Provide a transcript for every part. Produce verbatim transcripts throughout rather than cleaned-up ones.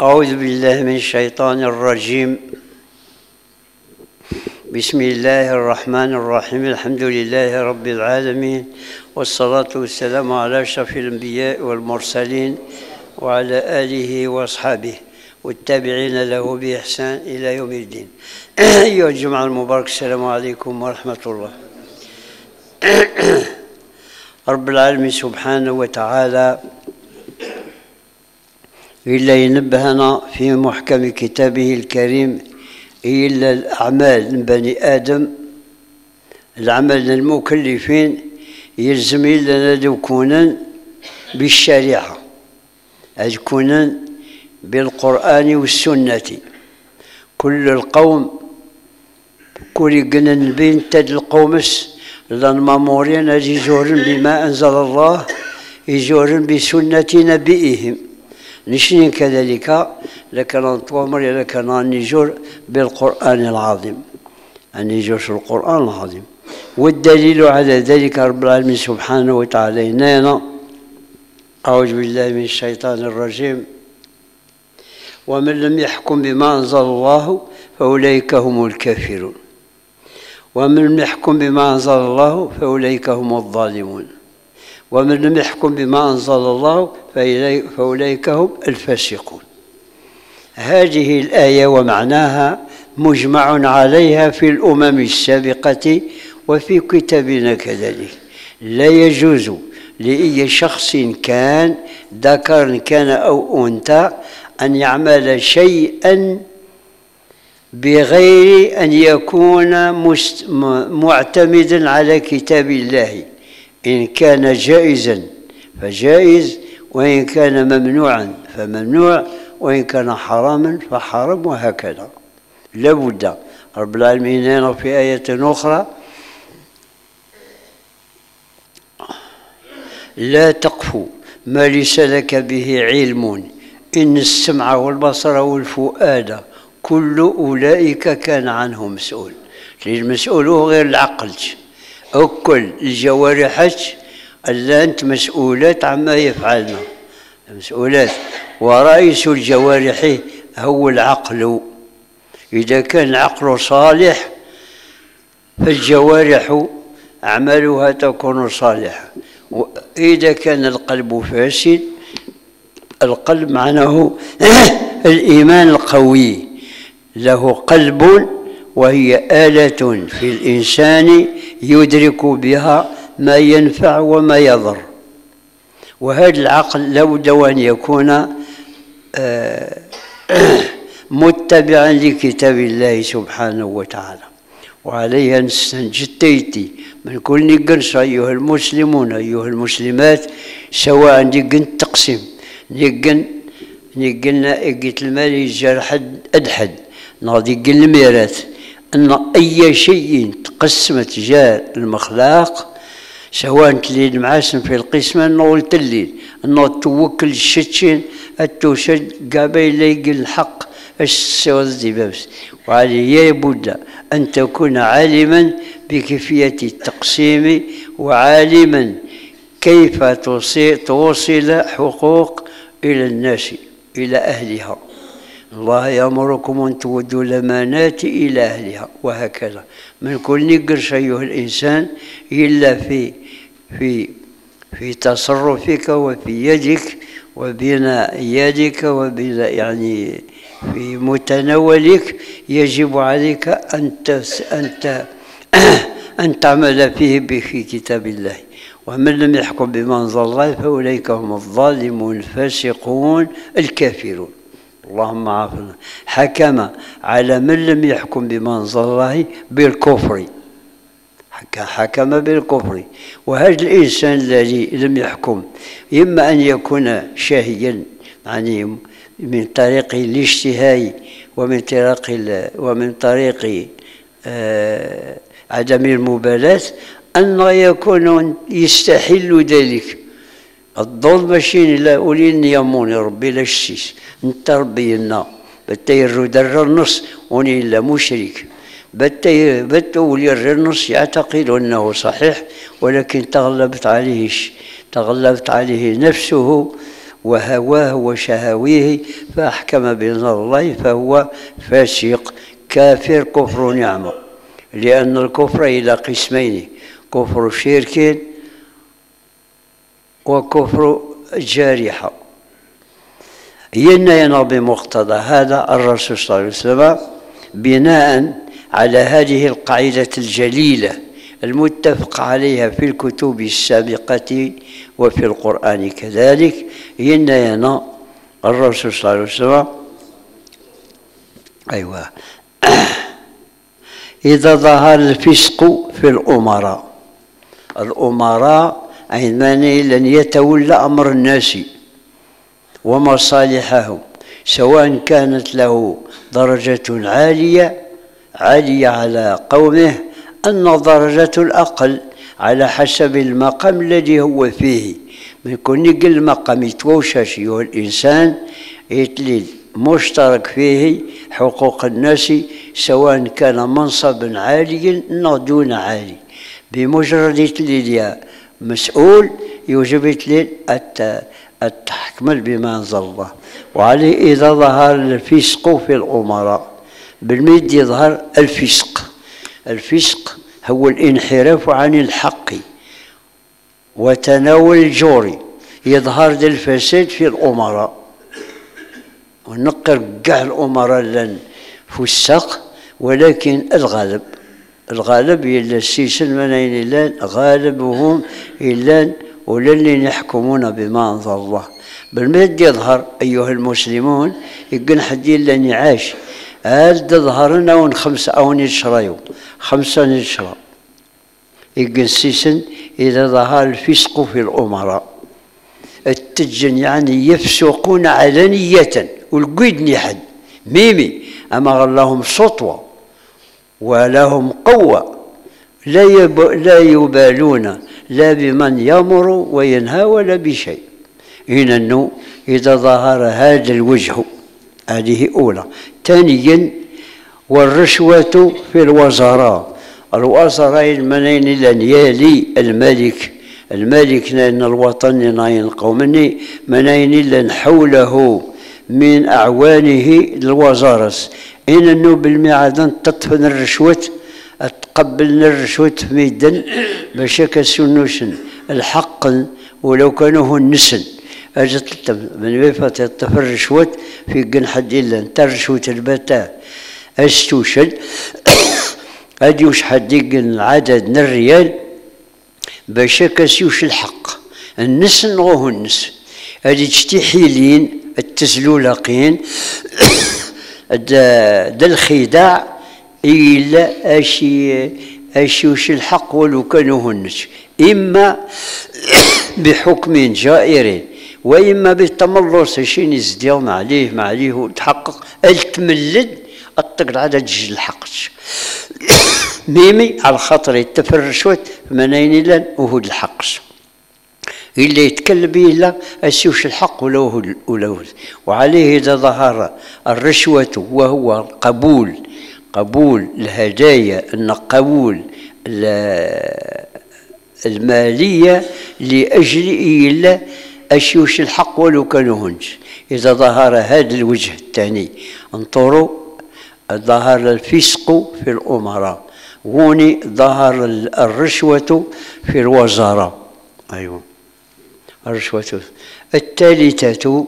أعوذ بالله من الشيطان الرجيم. بسم الله الرحمن الرحيم. الحمد لله رب العالمين، والصلاة والسلام على أشرف الأنبياء والمرسلين وعلى آله وأصحابه والتابعين له بإحسان إلى يوم الدين. أيها الجمعة المبارك، السلام عليكم ورحمة الله. رب العالمين سبحانه وتعالى إلا ينبهنا في محكم كتابه الكريم إلا الأعمال من بني آدم، العمل المكلفين يلزم لنا يكونا بالشريعة، يكونا بالقرآن والسنة. كل القوم كل قلنا بين تد القومس لأن مامورين يجورن بما أنزل الله، يجورن بسنة نبيهم. نشني كذلك لكن نتوامر لكن نجور بالقرآن العظيم، أن يجور القرآن العظيم. والدليل على ذلك رب العالمين سبحانه وتعالى إننا أعوذ بالله من الشيطان الرجيم: ومن لم يحكم بما أنزل الله فأولئك هم الكافرون، ومن لم يحكم بما أنزل الله فأولئك هم الظالمون، ومن لم يحكم بما أنزل الله فأولئك هم الفاسقون. هذه الآية ومعناها مجمع عليها في الأمم السابقة وفي كتابنا كذلك. لا يجوز لأي شخص كان ذكر كان أو أنثى أن يعمل شيئا بغير أن يكون معتمدا على كتاب الله. إن كان جائزا فجائز، وإن كان ممنوعا فممنوع، وإن كان حراما فحرام، وهكذا. لابد رب العالمين هنا في آية أخرى: لا تقف ما ليس لك به علم إن السمع والبصر والفؤاد كل أولئك كان عنه مسؤول. المسؤول هو غير العقل، أكل الجوارح ألا أنت مسؤولات عما يفعلنا، مسؤولات. ورئيس الجوارح هو العقل. إذا كان العقل صالح فالجوارح أعمالها تكون صالحة، وإذا كان القلب فاسد، القلب معناه الإيمان القوي، له قلب وهي آلة في الإنسان يدرك بها ما ينفع وما يضر. وهذا العقل لابد أن يكون متبعا لكتاب الله سبحانه وتعالى. وعليها نستنجد من كل نقنص أيها المسلمون أيها المسلمات، سواء نقن تقسيم نقن نقن قلت المال يجرح أدحد ناضي قل الميراث، أن أي شيء تقسمت جاء المخلاق سواء تلين معاسم في القسمة نقول تلين أنه توكل الشتشين التوشد قابل يقل الحق السواد دبابس. وعليه يبد أن تكون عالما بكيفية التقسيم، وعالما كيف توصل حقوق إلى الناس إلى أهلها. الله يأمركم أن تودوا الأمانات إلى أهلها، وهكذا. من كل نقرش أيها الإنسان إلا في في في تصرفك وفي يدك وبين يدك وبين يعني في متناولك، يجب عليك أن أنت أن تعمل فيه في كتاب الله. ومن لم يحكم بما أنزل الله فأولئك هم الظالمون الفاسقون الكافرون. اللهم عافنا. حكم على من لم يحكم بما أنزل الله بالكفر، حكم بالكفر. وهذا الإنسان الذي لم يحكم إما أن يكون شاهيا يعني من طريق الاشتهاء ومن طريق ومن طريق آه عدم المبالاة، أن يكون يستحل ذلك. الظلم ماشي لا أولين يموني ربي لا شتيش انت ربي لنا بتيرو در النص وني لا مشرك بتي بتولي النص يعتقد أنه صحيح، ولكن تغلبت عليه تغلبت عليه نفسه وهواه وشهويه فأحكم بنظر الله فهو فاسق كافر كفر نعمة، لأن الكفر إلى قسمين: كفر شرك وكفر جارحة. ينين بمقتضى هذا الرسول صلى الله عليه وسلم بناء على هذه القاعدة الجليلة المتفق عليها في الكتب السابقة وفي القرآن كذلك. ينين الرسول صلى الله عليه وسلم أيوة إذا ظهر الفسق في الأمراء، الأمراء عندما لن يتولى أمر الناس ومصالحهم، سواء كانت له درجة عالية عالية على قومه أن درجة الأقل على حسب المقام الذي هو فيه. من كون يقل المقام يتوشش أيها الإنسان يتلي مشترك فيه حقوق الناس، سواء كان منصب عالي أو دون عالي. بمجرد يتلي مسؤول يوجب يتلي التحكم بما أنزل الله. وعليه إذا ظهر الفسق في الأمراء، بالمد يظهر الفسق. الفسق هو الانحراف عن الحق وتناول الجور، يظهر ذا الفساد في الأمراء. ونقر كاع الأمراء لن فسق، ولكن الغالب الغالب إلا السيسن منين إلا غالبهم إلا ولا اللي يحكمون بما أنزل الله. بالمد يظهر أيها المسلمون يقن حد إلا نعاش هل تظهرنا ون خمسة أو نشريو خمسة نشرى يقن السيسن إذا ظهر الفسق في الأمراء. التجن يعني يفسقون علانية والقيد حد ميمي، أما لهم سطوة ولهم قوة، لا, يب... لا يبالون لا بمن يأمر وينهى ولا بشيء. إنه إذا ظهر هذا الوجه، هذه أولى. ثانيا والرشوة في الوزراء، الوزراء المنين لن يلي الملك الملك لأن الوطن ناين قومني منين لن حوله من أعوانه الوزارة. إنه بالمعادن تطفن الرشوة تقبلنا الرشوة في ميدان باش كسنوشن الحق ولو كانوا النسن أجت من وفات تطفن الرشوة في قن حد إلا انت الرشوة البتاء أستوشل أديوش حد يقن عدد من الريال باش كسيوش الحق النسن وهو النسن. هذه تشتحيلين التزلولقين دا الخداع إلا أشي أشيوش الحق ولو كانوا هنش، إما بحكم جائر وإما بالتملص شين يزديون عليه ما عليه وتحقق التملد الطقل على جج الحق ميمي على خاطر يتفرشوت منين لن وهو الحق إلا يتكلم به إلا أسيوش الحق ولا هو ولا هو. وعليه إذا ظهر الرشوة وهو قبول قبول الهدايا قبول المالية لأجل إلا أسيوش الحق ولو كانوا هنش. إذا ظهر هذا الوجه الثاني انظروا ظهر الفسق في الأمراء، هوني ظهر الرشوة في الوزراء. أيوه الرشوة. الثالثة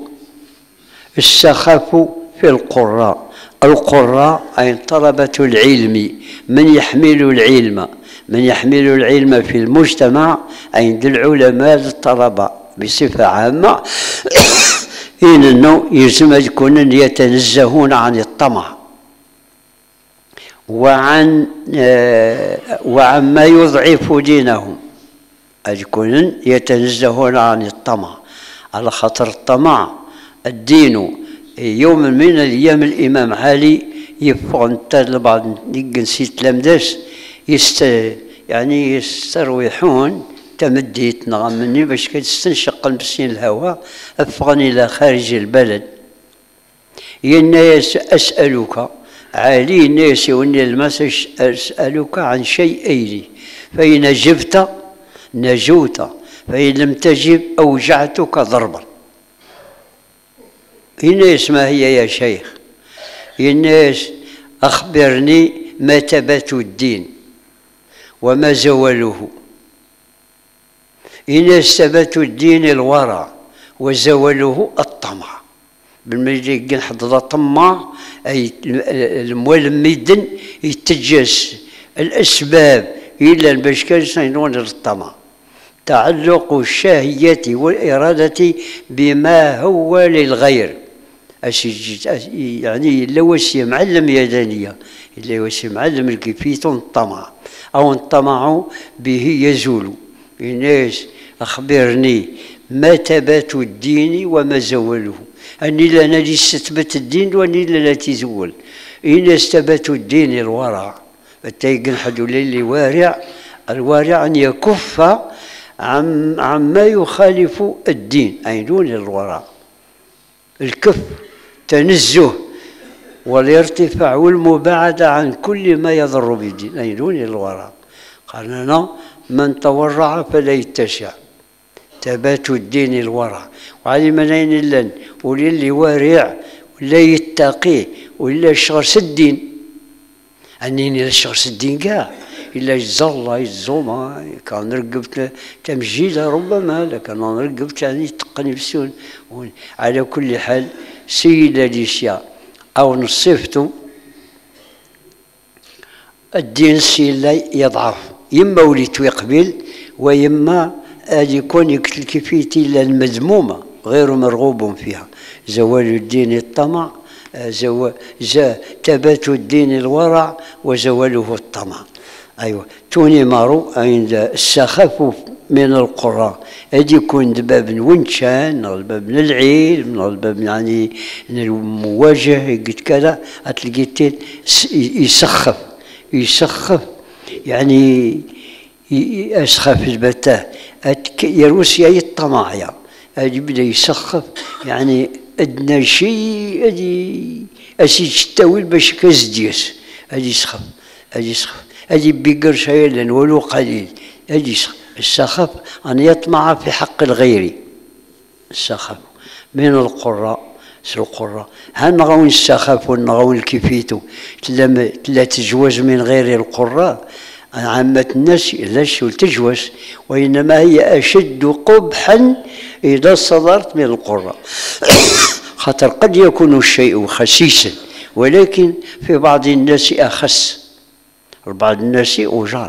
السخف في القراء، القراء أي طلبة العلم، من يحمل العلم من يحمل العلم في المجتمع عند العلماء الطلبة بصفة عامة إنه يلزم يكون يتنزهون عن الطمع وعن وعما يضعف دينهم، يكون يتنزهون عن الطمع على خاطر الطمع الدين. يوم من الأيام الإمام علي يفقن بعض نسيت لمداس يست يعني يستروحون تمديت نغم مني باش كتستنشق المسين الهواء أفغن إلى خارج البلد. يا الناس أسألك علي الناس وني المس أسألك عن شيئين فإن جبت نجوت فإن لم تجب أوجعتك ضربا. إناس ما هي يا شيخ؟ إناس أخبرني ما ثبات الدين وما زواله. إناس ثبات الدين الورع وزواله الطمع. بالمجي نحضر الطمع أي الموال ميدن يتجس الأسباب إلا باش كان الطمع، تعلق الشهية والإرادة بما هو للغير. يعني إلا وسي معلم يدانية، إلا وسي معلم الكيفية الطمع أو الطمع به يزول. الناس أخبرني ما ثبات الدين وما زوله. أني لا نادي استثبت الدين وأني لا تزول. إن ثبات الدين الورع التيقن حد اللي وارع. الوارع أن يكف عم عما يخالف الدين، أي دون الورع. الكف تنزه والارتفاع والمباعدة عن كل ما يضر بالدين، أي دون الورع. قال لنا من تورع فلا يتسع. ثبات الدين الورع. وعلم نين لن وللي وارع ولا يتقي ولا يشغل الدين. أنني لشغل الدين كاع إلا يزال يزوما كان رقبت تمجيدة ربما، لكن أنا رقبت يعني تقني بسون. على كل حال سيدة الأشياء أو نصفته الدين سيلا يضعف، يما وليت يقبل ويما أن يكون كيفيتي المذمومة غير مرغوب فيها. زوال الدين الطمع، زو... ثبات الدين الورع وزواله الطمع. أيوة توني مارو عند السخف من القراء هذه يكون باب ونشان من الباب من العلم من الباب يعني من المواجهة قلت كذا هتلقيتين يسخف يسخف يعني يسخف البتاه يروسيا الطماعية هذه بدا يسخف يعني أدنى شيء هذه أسيد التاويل باش كازديس هذه يسخف هذه يسخف هذه بيقر شيئا ولو قليل هذه يسخف. السخف أن يطمع في حق الغير. السخف من القراء القراء هنغون السخف ونغون الكفيتو لا تجوز من غير القراء. عامة الناس لاش تجوز، وإنما هي أشد قبحا إذا صدرت من القراء. خاطر قد يكون الشيء خسيسا ولكن في بعض الناس أخس، بعض الناس أجار.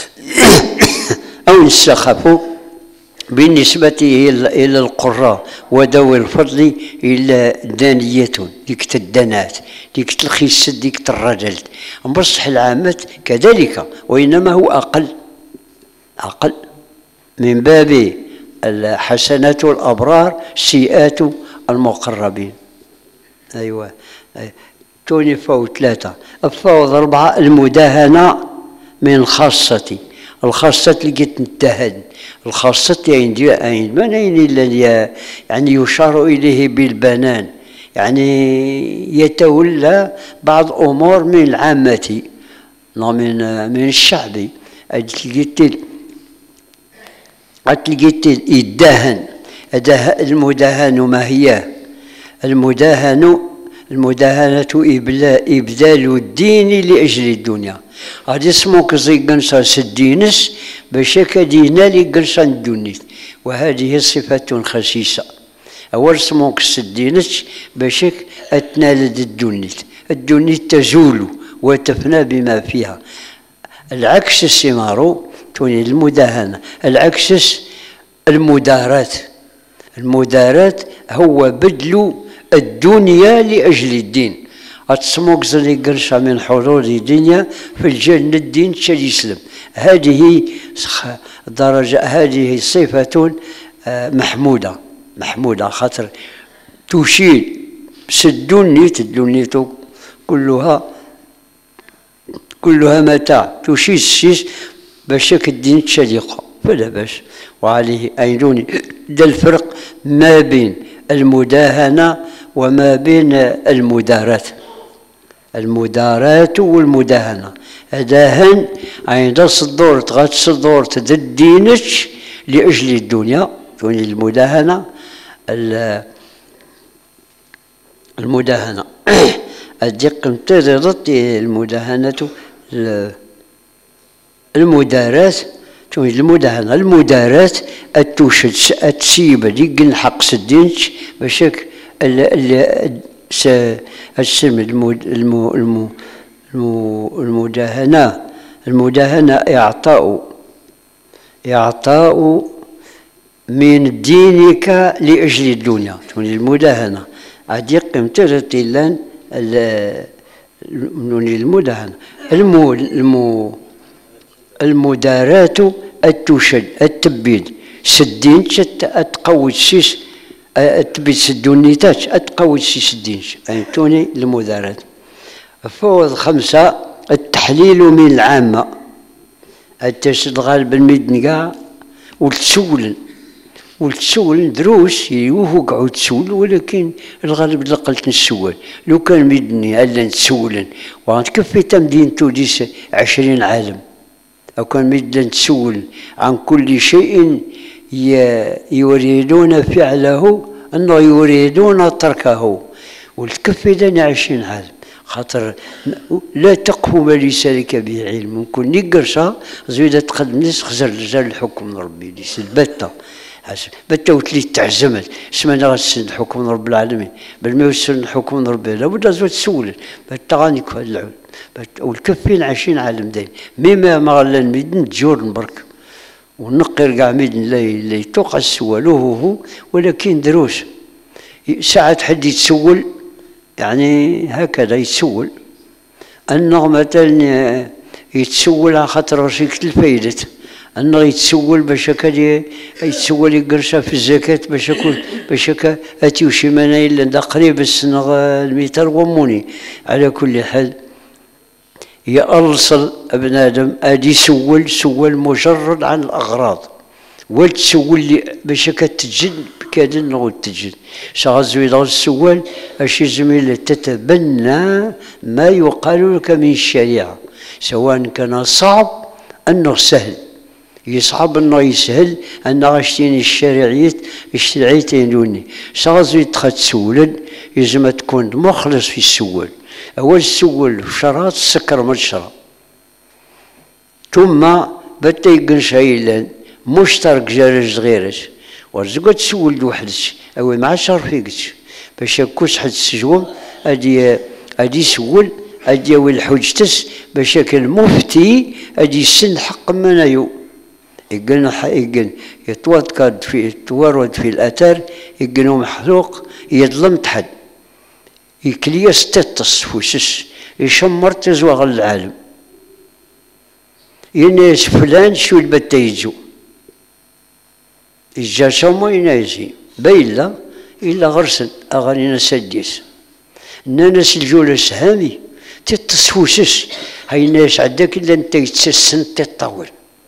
أو السخف بالنسبة إلى القراء وذوي الفضل إلا دانية ديك الدنات ديك الخيس ديك الرجل. بصح العامة كذلك وإنما هو أقل أقل من باب الحسنات الأبرار سيئات المقربين. أيوة توني فوت ثلاثة الفوض أربعة المداهنة من خاصتي. الخاصة لقيت نتهن الخاصة عندي عندما يعني يشار إليه بالبنان يعني يتولى بعض أمور من العامة من من الشعب. لقيت لقيت يداهن. المداهن ما هي؟ المداهن المداهنة إبدال الدين لأجل الدنيا. غادي اسموك زي قنصة سدينس باش كدينا لي قنصة الدنيت، وهذه صفة خسيسة. أول سموك سدينس باش أتنال الدنيت، الدنيت تزول وتفنى بما فيها. العكس السمارو توني المداهنة، العكس المدارات. المدارات هو بدل الدنيا لأجل الدين. أتسموك زي قرشة من حضور الدنيا في الجنة الدين تسلم. هذه درجة هذه صفة محمودة محمودة خاطر تشير سدنيت الدنيت كلها كلها متاع تشير الشيش باش الدين تشليقه فلا باش. وعليه أيضا ده الفرق ما بين المداهنة وما بين المدارات. المدارات والمداهنة أداهن عند صدور تغات صدور تدينك لأجل الدنيا. توني المداهنة المداهنة الدق امتدت المداهنة المداراة المداهنة المداراة التوشد التسيب ديك الحق سدينش باشاك السم المداهنة المداهنة إعطاء إعطاء من دينك لأجل الدنيا المداهنة أديق امتدت لان المداهنة المو المو المداراة التوشد التبيد سدين اتقوي السيس التبيد سدونيتات اتقوي السيس الدينش فهمتوني المداراة. فوض خمسة التحليل من العامة التسد غالب الميدن كاع وتسولن وتسولن دروس يوهو تسول ولكن الغالب لقلت نسول لو كان ميدني الا نتسولن وغنتكفي تمدين توديس عشرين عالم أو كان مدة تسول عن كل شيء يريدون فعله أنه يريدون تركه والكفي دني عشرين عالم خاطر لا تقف ما ليس لك به علم ممكن نقرصها زيادة تقدم ناس خزر رجال الحكم من ربي ليس البتة بتة وتلي تعزمت اسمنا غتسن الحكم من رب العالمين بل ما يسن الحكم من ربي لابد زوج تسول بتة غاني كفا العود والكفين عشرين عالم داين مما ما غلا ميدن تجور برك ونقر كاع ميدن لا يتوقع السوالو هو ولكن دروس ساعات حد يتسول يعني هكذا يتسول انه مثلا يتسول على خاطر رشيك الفايدة انه يتسول باش هكا يتسول يقرشها في الزكاة باش باش هكا اتيو شي منايل دا قريب السنة الميتر وموني. على كل حال يأرسل ابن آدم أدي سول سول مجرد عن الأغراض وتسول لي باش كتجد بكاد نغو تجد شغزوي دغ السوال أشي زميل تتبنى ما يقال لك من الشريعة سواء كان صعب أنه سهل يصعب أنه يسهل أنه غشتيني الشريعيات الشريعيتين دوني شغزوي تخد سولا يزم تكون مخلص في السوال أول سول شرات سكر من الشراب ثم بدا يقن شايلان مشترك جارج غيرش ورزقت تسول دوحدش أو مع شرفيكش باش يكوش حد السجوم أدي أدي سول أدي ويل حجتس باش كان المفتي أدي سن حق منايو يقن يقن يتوارد في يتوارد في الأثر يقنو محلوق يظلم تحد يكلي ستة فوسس يشمر تزوغ العالم يناس فلان شو البتا يجو يجا شمو ينايزي بيلا إلا غرسن أغانينا سديس ناس الجولة سهامي تتصفوسس هاي ناس عداك إلا انت يتسسن تطول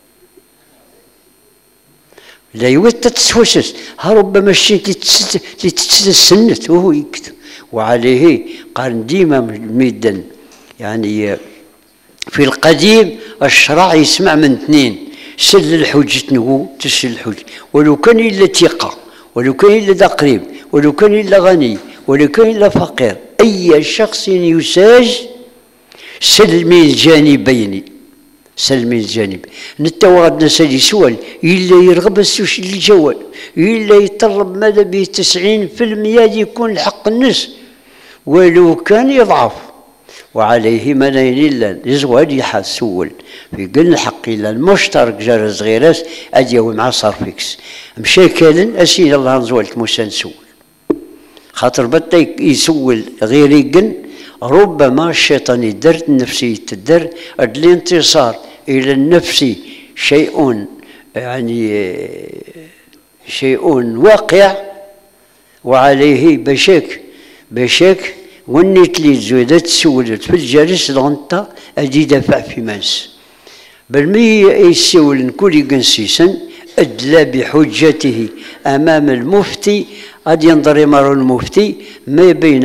لا يوت تتصفوسس ها ربما شيء تتسنت وهو يكتب. وعليه قال ديما ميدن يعني في القديم الشرع يسمع من اثنين سل الحجة نقول تسل الحجة ولو كان إلا ثقة ولو كان إلا ذا قريب ولو كان إلا غني ولو كان إلا فقير أي شخص يساج سل من الجانبين سل من الجانب نتوغد نسالي سؤال إلا يرغب السوش الجوال إلا يطلب ماذا به تسعين في المية يكون الحق الناس ولو كان يضعف. وعليه منين إلا يزوال يحسول في قل الحق إلا المشترك جار صغيرات أديو مع صرفيكس مشاكل أسين الله نزولت موسى نسول خاطر بدا يسول غير يقن ربما الشيطان يدر النفسي تدر الانتصار إلى النفس شيء يعني شيء واقع. وعليه بشك بشك ونيت لي زودت سولت في الجالس لغنطة أدي دفع في ماس بل مي يسول كل قنسيسا أدلى بحجته أمام المفتي قد ينظر مر المفتي ما بين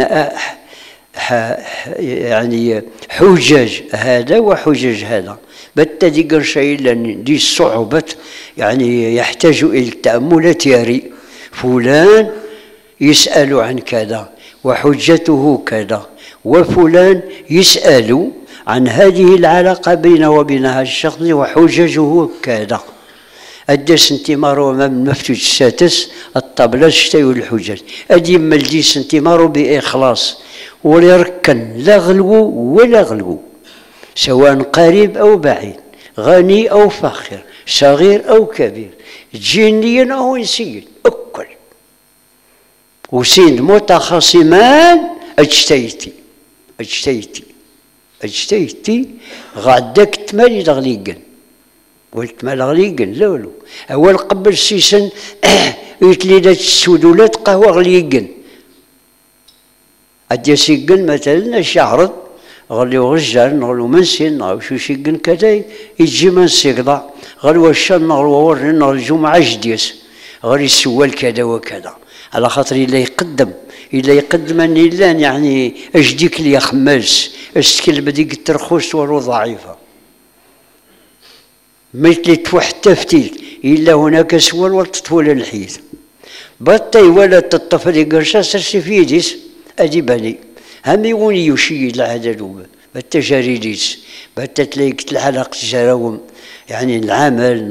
يعني حجج هذا وحجج هذا بالتالي قرش إلا دي الصعوبة يعني يحتاج إلى التأملات ياري فلان يسأل عن كذا وحجته كذا، وفلان يسأل عن هذه العلاقة بينه وبين هذا الشخص وحججه كذا. أدى سنتيمارو أمام المفتش السادس الطبلة شتايو الحجج، أدي ملدي سنتيمارو بإخلاص وليركن لا غلو ولا غلو، سواء قريب أو بعيد، غني أو فقير، صغير أو كبير، جنيا أو إنسيا، أكل وسين متخاصمان اجتيتي اجتيتي اجتيتي غادك تمالي دغليقن، قلت مال غليقن لولو اول قبل سيسن يتليدات السودولات قهوة غليقن ادي سيقن مثلا شعرض غليو غجال نغلو منسين نغلو شو سيقن كذا يجي من سيقضى غلو الشام نغلو ورن نغلو الجمعة جديس غلي السوال كذا وكذا، على خاطر إلا يقدم إلا يقدم أن إلا يعني أجديك لي خماس أشتكل بديك الترخوص ولو ضعيفة مثل توحد تفتيل إلا هناك سوال والتطول الحيث بطي ولا تطفل قرشا سرسي في يديس أدي بني هم يوني يشي العدد بالتجاريديس بتتلاقي الحلقة جراوم يعني العمل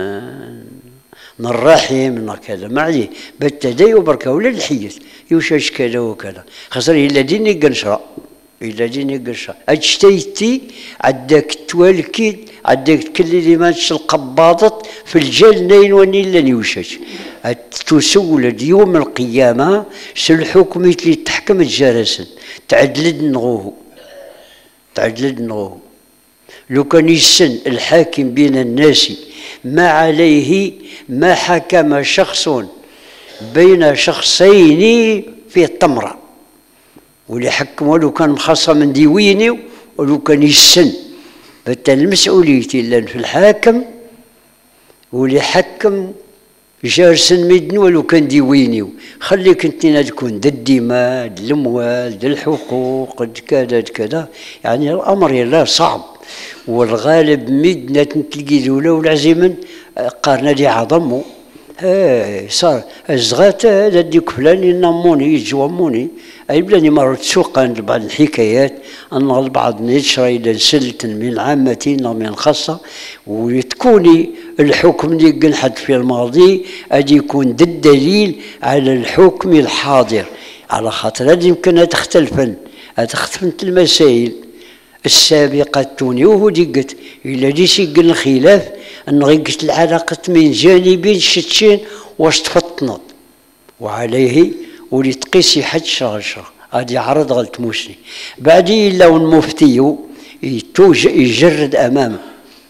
من الرحم من كذا ما عليه بالتدي وبركة ولا الحيث يوشاش كذا وكذا خاصة إلا ديني قنشرة إلا ديني قنشرة اجتيتي عداك توالكيد عداك كل اللي ماتش القباضط في الجال نين وني إلا يوشاش تسولد يوم القيامة سالحكم اللي تحكم الجرسن تعدلد نغوه تعدلد نغوه لو كان يسن الحاكم بين الناس ما عليه ما حكم شخص بين شخصين في التمرة واللي حكم ولو كان مخصص من ديويني ولو كان يسن بالتالي المسؤولية لأن في الحاكم واللي حكم جارسن مدن ولو كان ديويني خليك انت تكون ذا الدماء ذا الاموال ذا الحقوق كذا كذا يعني الامر لا صعب والغالب مدنة تلقي ذولا والعزيمن قارنا لي عظمو ها صار الزغات هذا ديك فلان ينموني يجوموني اي بلاني مرات تسوق عند بعض الحكايات ان البعض نشرى الى سلة من عامة من الخاصة وتكوني الحكم اللي قنحت في الماضي ادي يكون ذا الدليل على الحكم الحاضر على خاطر هذه يمكن تختلفن تختلفن المسائل السابقة توني وهو ديقت إلا ديسي قل الخلاف أن غيقت العلاقة من جانبين شتشين واش تفطنط وعليه ولي تقيسي حد شهر شهر هادي عرض غلط موسني بعدين إلا المفتي يجرد أمامه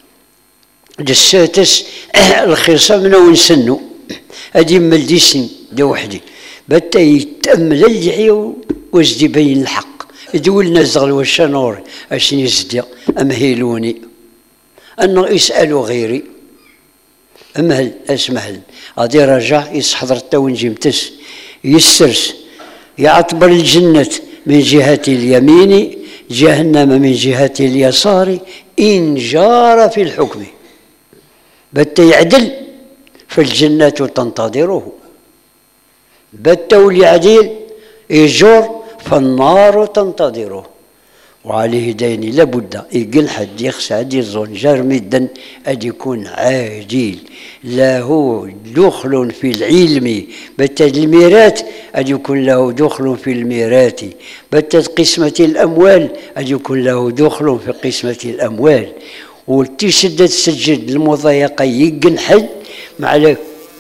السادس الخصام منو نسنو هادي ملديسن دا وحدي بتا يتأمل اللحية وزدي بين الحق يدول نزغل والشنور اشني يزدي امهلوني انه يسالوا غيري امهل اسمهل غادي رجع يسحضر التون جيمتس يسرس يعتبر الجنة من جهة اليمين جهنم من جهة اليسار إن جار في الحكم بت يعدل فالجنة تنتظره بت واليعديل يجور فالنار تنتظره وعليه دين لابد يقل حد يخشى هذه الزنجر مدا أن يكون عاجل له دخل في العلم بتد الميراث أن يكون له دخل في الميراث بتد قسمة الأموال أن يكون له دخل في قسمة الأموال وتشدد سجد المضايقة يقن حد مع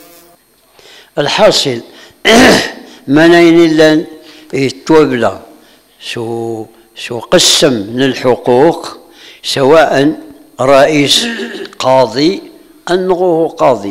الحاصل منين إلا يتوبلا شو شو قسم من الحقوق سواء رئيس قاضي أنه قاضي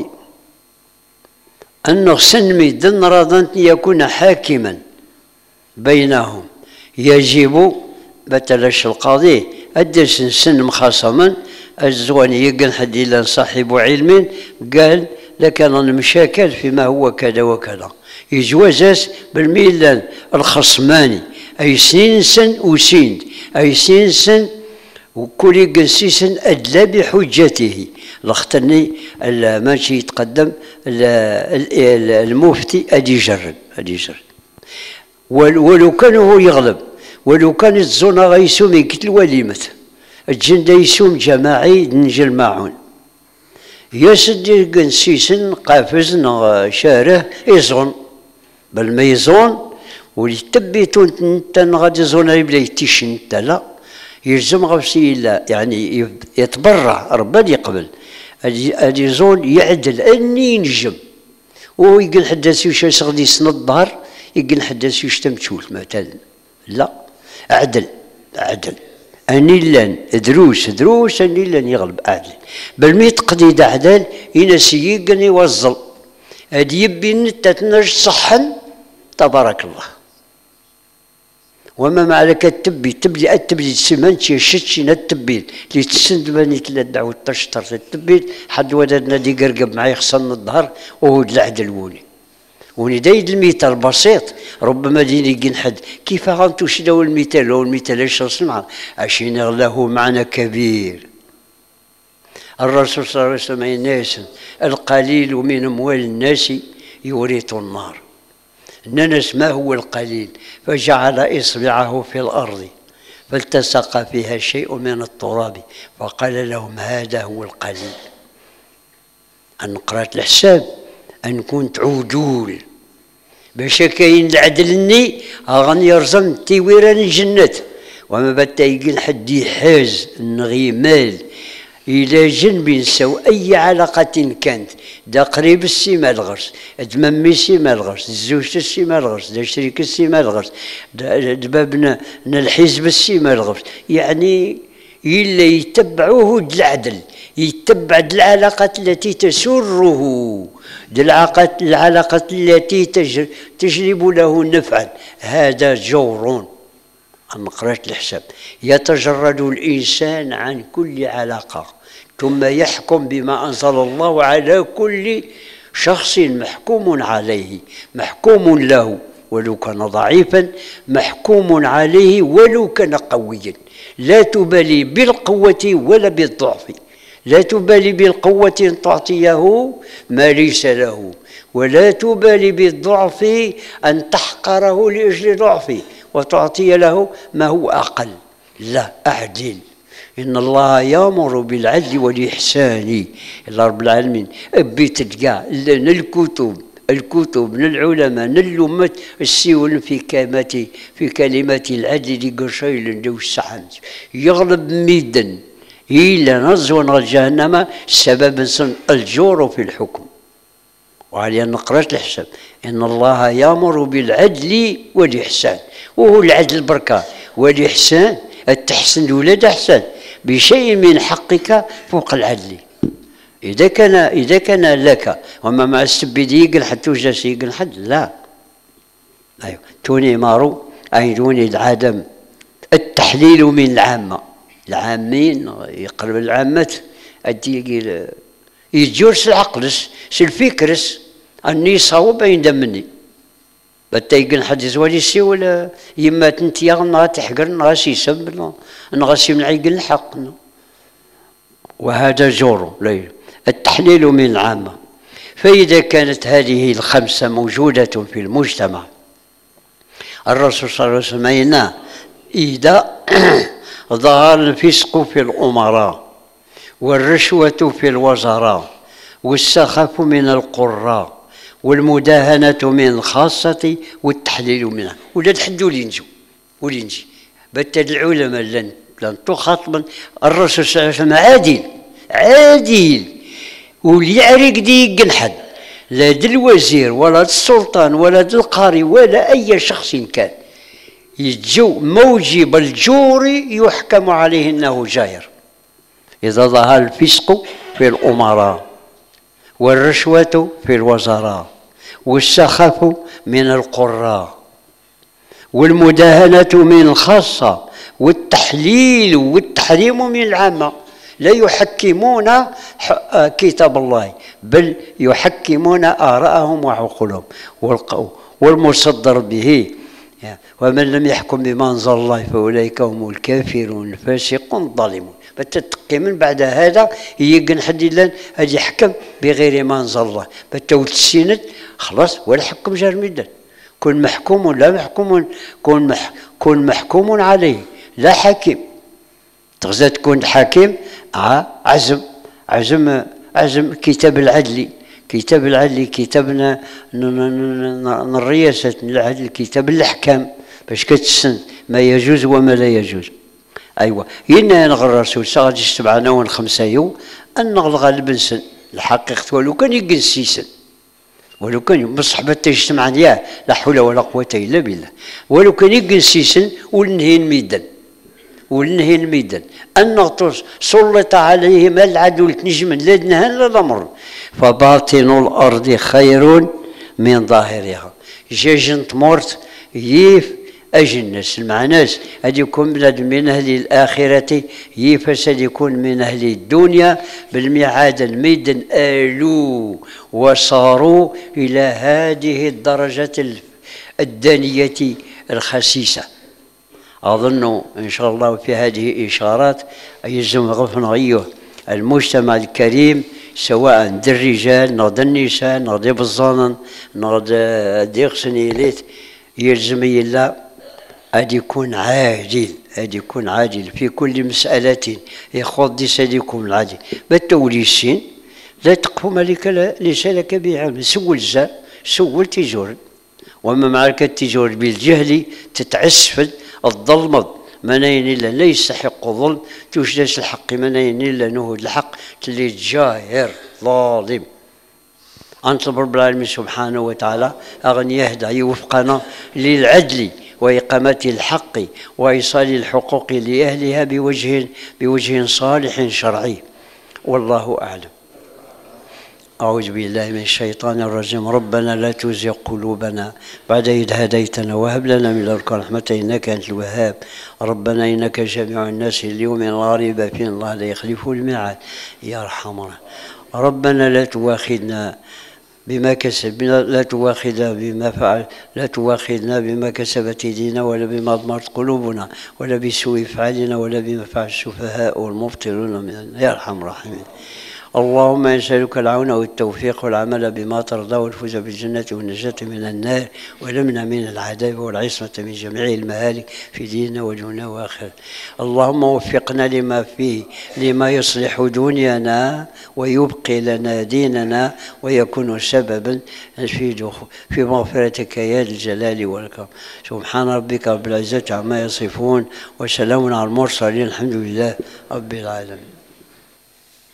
أنه سنمي دن رضا يكون حاكما بينهم يجب بتلش القاضي أدس سن مخاصما الزواني يقن حد إلا صاحب علم قال لكان المشاكل فيما هو كذا وكذا يجوزاس بالميلان الخصماني أي سنين سن وسين أي سنين سن وكل قنسيسن أدلى بحجته لاختني ماشي يتقدم المفتي أدي يجرب أدي يجرب ولو كان هو يغلب، ولو كان الزونا غيسوم يقتل وليمة الجند يسوم جماعي نجل معون يا سدي قنسيسن قافز شاره يزون بل ما يزون ولتبيتون انت غادي زون يبدا يتيشن انت لا يلزم غفسي لا يعني يتبرع ربنا يقبل هادي زون يعدل اني ينجم وهو يقول حداث يوش يسغدي يسند الظهر يقول حداث يوش تمتشول مثلا لا عدل عدل اني لان دروس دروس اني لان يغلب عدل بل مي تقديد عدل ينسي يقن يوزل هادي يبي نتاتنج صحن تبارك الله وما معلك التبي تبدي التبي السمان شي شتشي التبي اللي تسند بني تلدع وتشطر التبي حد وددنا دي قرقب معي خصنا الظهر وهو العدل وني وني دايد المثال بسيط ربما ديني يقين حد كيف غنتو شنو المثال لو المثال ايش نسمع عشان له معنى كبير. الرسول صلى الله عليه وسلم الناس القليل من اموال الناس يورث النار. الناس ما هو القليل؟ فجعل اصبعه في الارض فالتصق فيها شيء من التراب فقال لهم هذا هو القليل. أن قرأت الحساب أن كنت عجول باش كاين العدلني غني يرزم تيويران الجنة وما بتا يقول حد يحاز نغيمال إلى جنب نساو أي علاقة كانت دا قريب السيما الغرس دممي السيما الغرس الزوجة السيما الغرس دا شريك السيما الغرس دبابنا الحزب السيما الغرس يعني إلا يتبعوه العدل يتبع العلاقات التي تسره العلاقات العلاقات التي تجلب له نفعا. هذا جور. أما قرأت الحساب يتجرد الإنسان عن كل علاقة ثم يحكم بما أنزل الله على كل شخص محكوم عليه محكوم له ولو كان ضعيفا محكوم عليه ولو كان قويا. لا تبالي بالقوة ولا بالضعف لا تبالي بالقوة تعطيه ما ليس له ولا تبالي بالضعف أن تحقره لأجل ضعفه وتعطي له ما هو أقل. لا أعدل. إن الله يأمر بالعدل والإحسان إلا رب العالمين أبيت تلقى لنا الكتب الكتب من العلماء من الأمة السيول في كلمة في كلمة العدل قشيل دو السحنت يغلب ميدا إلى نزون جهنم سبب الجور في الحكم. وعلي أن قرأت الحساب إن الله يأمر بالعدل والإحسان وهو العدل بركة والإحسان التحسن الولاد أحسن بشيء من حقك فوق العدل. إذا كان إذا كان لك وما مع السبيدي يقل حتى وجاس يقل حد لا. أيوه توني مارو أيدوني العدم التحليل من العامة العامين يقرب العامة أدي يجورس العقلس الفكرس أني يصاوب يندمني بتا يقل حد زوالي سي ولا يما تنتيا نغا تحقر نغا سيسم نغا سيمن يقل الحق. وهذا جور ليل التحليل من العامة. فإذا كانت هذه الخمسة موجودة في المجتمع الرسول صلى الله عليه وسلم إذا ظهر الفسق في الأمراء والرشوة في الوزراء والسخف من القراء والمداهنة من الخاصة والتحليل منها ولا تحدوا لينجو ولينجي بتا العلماء لن لن تخاطب الرسول صلى الله عليه وسلم عادل عادل واللي يعرق دي يقنحد لا دي الوزير ولا دي السلطان ولا دي القاري ولا أي شخص كان يجو موجب الجور يحكم عليه أنه جائر إذا ظهر الفسق في الأمراء والرشوة في الوزراء والسخف من القراء والمداهنة من الخاصة والتحليل والتحريم من العامة. لا يحكمون كتاب الله بل يحكمون آراءهم وعقولهم والمصدر به ومن لم يحكم بما أنزل الله فأولئك هم الكافرون الفاسقون الظالمون. بتتقي من بعد هذا يقن حد لان هذا يحكم بغير ما أنزل الله بتولد السند خلاص ولا حكم جار ميدان كن محكوم لا محكوم، كن مح كن محكوم عليه لا حكيم. تغزى تكون حكيم عزم عزم عزم كتاب العدل، كتاب العدل كتابنا الرئاسة العدل، كتاب الأحكام باش كتسن ما يجوز وما لا يجوز. أيوا ينا نغ الرسول صلى سبعة وخمسة يوم أن الغالب نسن الحقيقة ولو كان يقنسيسن، ولو كان بالصحبة تجتمع ياه لا حول ولا قوة إلا بالله، ولو كان يقنسيسن ولنهي الميدان ولنهي الميدان أن سلط عليهم العدو تنجم لا نهان لا الأمر، فباطن الأرض خير من ظاهرها. جاجن تمرت ييف أجنس المعناس هذا يكون بلاد من أهل الآخرة يفسد يكون من أهل الدنيا بالميعاد الميدان آلوا وصاروا إلى هذه الدرجة الدانية الخسيسة. أظن إن شاء الله في هذه إشارات يلزم غفن المجتمع الكريم سواء دي الرجال نغد النساء نغد بالظنن نغد ديق سنيليت يلزم يلا أن يكون عاجل، أن يكون عاجل في كل مسألة يخوض سيدكم العاجل. بالتوليسين لا تقف ملك ليس لك بعلم، سول زا سول تجور، وما معك التجور بالجهل تتعسفل الظلم منين إلا لا يستحق الظلم توجدش الحق منين إلا نهود الحق تلي جاهر ظالم. أنطلب رب العالمين سبحانه وتعالى أغن يهدى يوفقنا للعدل وإقامة الحق وإيصال الحقوق لأهلها بوجه بوجه صالح شرعي، والله أعلم. أعوذ بالله من الشيطان الرجيم. ربنا لا تزغ قلوبنا بعد إذ هديتنا وهب لنا من لدنك رحمة إنك أنت الوهاب. ربنا إنك جامع الناس ليوم لا ريب فيه الله لا يخلف الميعاد يا أرحم الراحمين. ربنا لا تؤاخذنا بما كسب لا تؤاخذنا بما فعل لا تؤاخذنا بما كسبت يدينا ولا بما ضمرت قلوبنا ولا بسوء فعلنا ولا بما فعل السفهاء والمبطلون من يا أرحم الراحمين. اللهم نسألك العون والتوفيق والعمل بما ترضى والفوز بالجنة والنجاة من النار والأمن من العذاب والعصمة من جميع المهالك في ديننا ودنيانا وآخرة. اللهم وفقنا لما فيه لما يصلح دنيانا ويبقي لنا ديننا ويكون سببا في في مغفرتك يا ذا الجلال والإكرام. سبحان ربك رب العزة عما يصفون وسلام على المرسلين الحمد لله رب العالمين.